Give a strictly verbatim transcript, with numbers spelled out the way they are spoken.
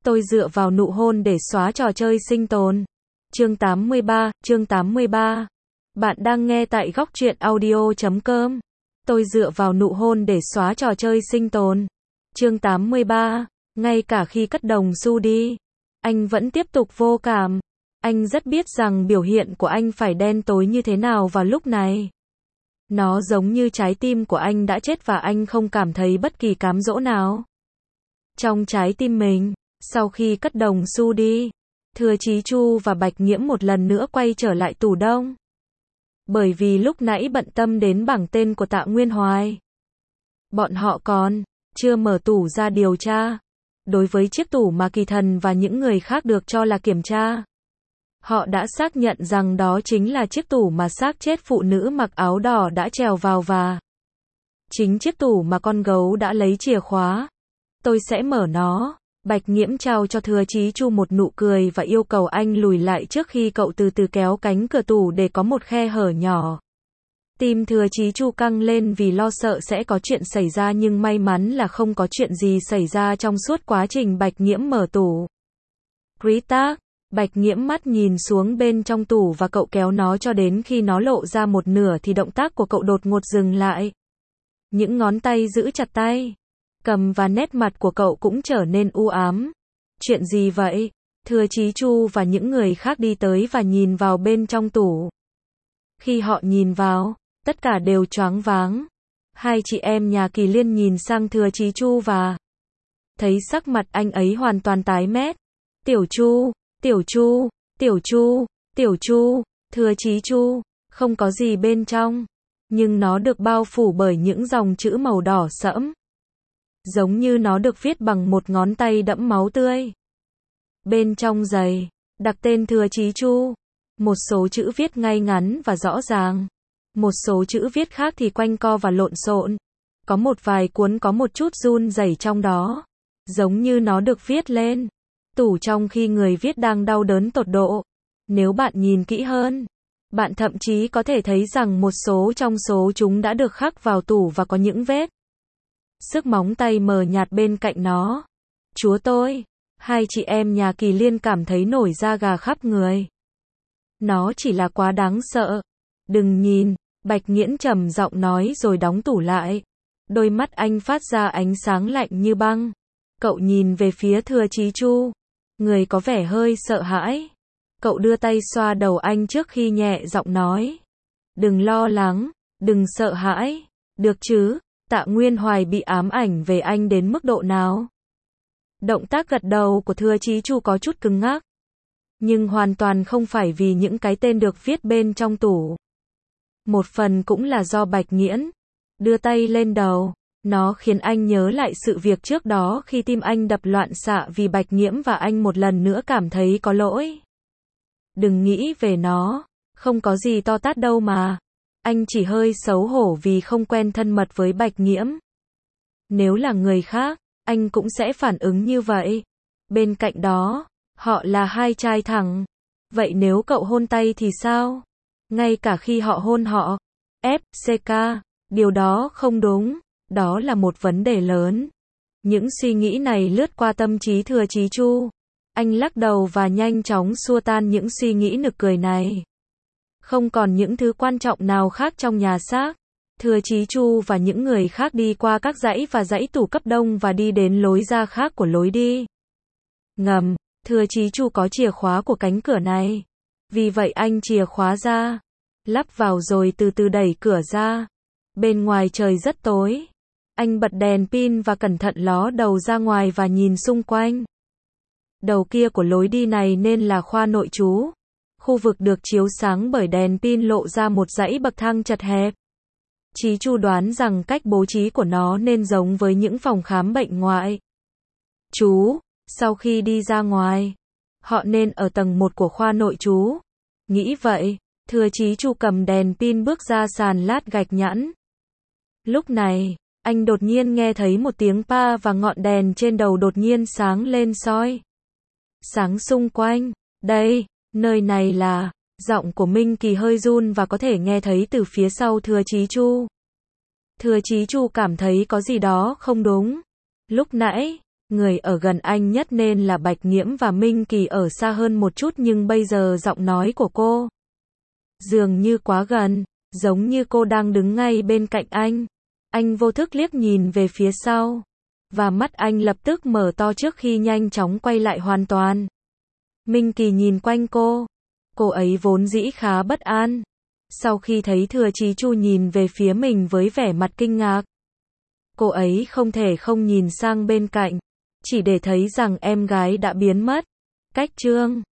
Tôi dựa vào nụ hôn để xóa trò chơi sinh tồn. Chương tám mươi ba, chương tám mươi ba. Bạn đang nghe tại góc truyện audio chấm com. Tôi dựa vào nụ hôn để xóa trò chơi sinh tồn. Chương tám mươi ba. Ngay cả khi cất đồng xu đi, anh vẫn tiếp tục vô cảm. Anh rất biết rằng biểu hiện của anh phải đen tối như thế nào vào lúc này. Nó giống như trái tim của anh đã chết và anh không cảm thấy bất kỳ cám dỗ nào trong trái tim mình. Sau khi cất đồng xu đi, Thừa Chí Chu và Bạch Nghiễm một lần nữa quay trở lại tủ đông. Bởi vì lúc nãy bận tâm đến bảng tên của Tạ Nguyên Hoài, bọn họ còn chưa mở tủ ra điều tra. Đối với chiếc tủ mà Kỳ Thần và những người khác được cho là kiểm tra, họ đã xác nhận rằng đó chính là chiếc tủ mà xác chết phụ nữ mặc áo đỏ đã trèo vào và chính chiếc tủ mà con gấu đã lấy chìa khóa. Tôi sẽ mở nó. Bạch Nghiễm trao cho Thừa Chí Chu một nụ cười và yêu cầu anh lùi lại trước khi cậu từ từ kéo cánh cửa tủ để có một khe hở nhỏ. Tim Thừa Chí Chu căng lên vì lo sợ sẽ có chuyện xảy ra, nhưng may mắn là không có chuyện gì xảy ra trong suốt quá trình Bạch Nghiễm mở tủ. Quý tác, Bạch Nghiễm mắt nhìn xuống bên trong tủ và cậu kéo nó cho đến khi nó lộ ra một nửa thì động tác của cậu đột ngột dừng lại. Những ngón tay giữ chặt tay cầm và nét mặt của cậu cũng trở nên u ám. Chuyện gì vậy? Thừa Chí Chu và những người khác đi tới và nhìn vào bên trong tủ. Khi họ nhìn vào, tất cả đều choáng váng. Hai chị em nhà Kỳ Liên nhìn sang Thừa Chí Chu và thấy sắc mặt anh ấy hoàn toàn tái mét. Tiểu Chu, Tiểu Chu, Tiểu Chu, Tiểu Chu, Thừa Chí Chu, không có gì bên trong, nhưng nó được bao phủ bởi những dòng chữ màu đỏ sẫm, giống như nó được viết bằng một ngón tay đẫm máu tươi. Bên trong giày đặt tên Thừa Chí Chu. Một số chữ viết ngay ngắn và rõ ràng, một số chữ viết khác thì quanh co và lộn xộn. Có một vài cuốn có một chút run rẩy trong đó, giống như nó được viết lên tủ trong khi người viết đang đau đớn tột độ. Nếu bạn nhìn kỹ hơn, bạn thậm chí có thể thấy rằng một số trong số chúng đã được khắc vào tủ và có những vết sức móng tay mờ nhạt bên cạnh nó. Chúa tôi! Hai chị em nhà Kỳ Liên cảm thấy nổi da gà khắp người. Nó chỉ là quá đáng sợ. Đừng nhìn, Bạch Nghiễn trầm giọng nói rồi đóng tủ lại. Đôi mắt anh phát ra ánh sáng lạnh như băng. Cậu nhìn về phía Thừa Chí Chu. Người có vẻ hơi sợ hãi. Cậu đưa tay xoa đầu anh trước khi nhẹ giọng nói. Đừng lo lắng, đừng sợ hãi, được chứ? Tạ Nguyên Hoài bị ám ảnh về anh đến mức độ nào? Động tác gật đầu của Thừa Chí Chu có chút cứng ngắc, nhưng hoàn toàn không phải vì những cái tên được viết bên trong tủ. Một phần cũng là do Bạch Nghiễn đưa tay lên đầu. Nó khiến anh nhớ lại sự việc trước đó khi tim anh đập loạn xạ vì Bạch Nghiễm và anh một lần nữa cảm thấy có lỗi. Đừng nghĩ về nó, không có gì to tát đâu mà. Anh chỉ hơi xấu hổ vì không quen thân mật với Bạch Nghiễm. Nếu là người khác, anh cũng sẽ phản ứng như vậy. Bên cạnh đó, họ là hai trai thẳng. Vậy nếu cậu hôn tay thì sao? Ngay cả khi họ hôn họ, ép xê ca, điều đó không đúng. Đó là một vấn đề lớn. Những suy nghĩ này lướt qua tâm trí Thừa Chí Chu. Anh lắc đầu và nhanh chóng xua tan những suy nghĩ nực cười này. Không còn những thứ quan trọng nào khác trong nhà xác. Thừa Chí Chu và những người khác đi qua các dãy và dãy tủ cấp đông và đi đến lối ra khác của lối đi ngầm. Thừa Chí Chu có chìa khóa của cánh cửa này. Vì vậy anh chìa khóa ra, lắp vào rồi từ từ đẩy cửa ra. Bên ngoài trời rất tối. Anh bật đèn pin và cẩn thận ló đầu ra ngoài và nhìn xung quanh. Đầu kia của lối đi này nên là khoa nội trú. Khu vực được chiếu sáng bởi đèn pin lộ ra một dãy bậc thang chật hẹp. Chí Chu đoán rằng cách bố trí của nó nên giống với những phòng khám bệnh ngoại trú. Sau khi đi ra ngoài, họ nên ở tầng một của khoa nội trú. Nghĩ vậy, Thừa Chí Chu cầm đèn pin bước ra sàn lát gạch nhẵn. Lúc này, anh đột nhiên nghe thấy một tiếng pa và ngọn đèn trên đầu đột nhiên sáng lên soi sáng xung quanh. Đây, nơi này là... Giọng của Minh Kỳ hơi run và có thể nghe thấy từ phía sau Thừa Chí Chu. Thừa Chí Chu cảm thấy có gì đó không đúng. Lúc nãy, Người ở gần anh nhất nên là Bạch Nghiễm và Minh Kỳ ở xa hơn một chút, nhưng bây giờ giọng nói của cô dường như quá gần, giống như cô đang đứng ngay bên cạnh anh. Anh vô thức liếc nhìn về phía sau, và mắt anh lập tức mở to trước khi nhanh chóng quay lại hoàn toàn. Minh Kỳ nhìn quanh cô. Cô ấy vốn dĩ khá bất an. Sau khi thấy Thừa Chí Chu nhìn về phía mình với vẻ mặt kinh ngạc, cô ấy không thể không nhìn sang bên cạnh, chỉ để thấy rằng em gái đã biến mất. Cách chương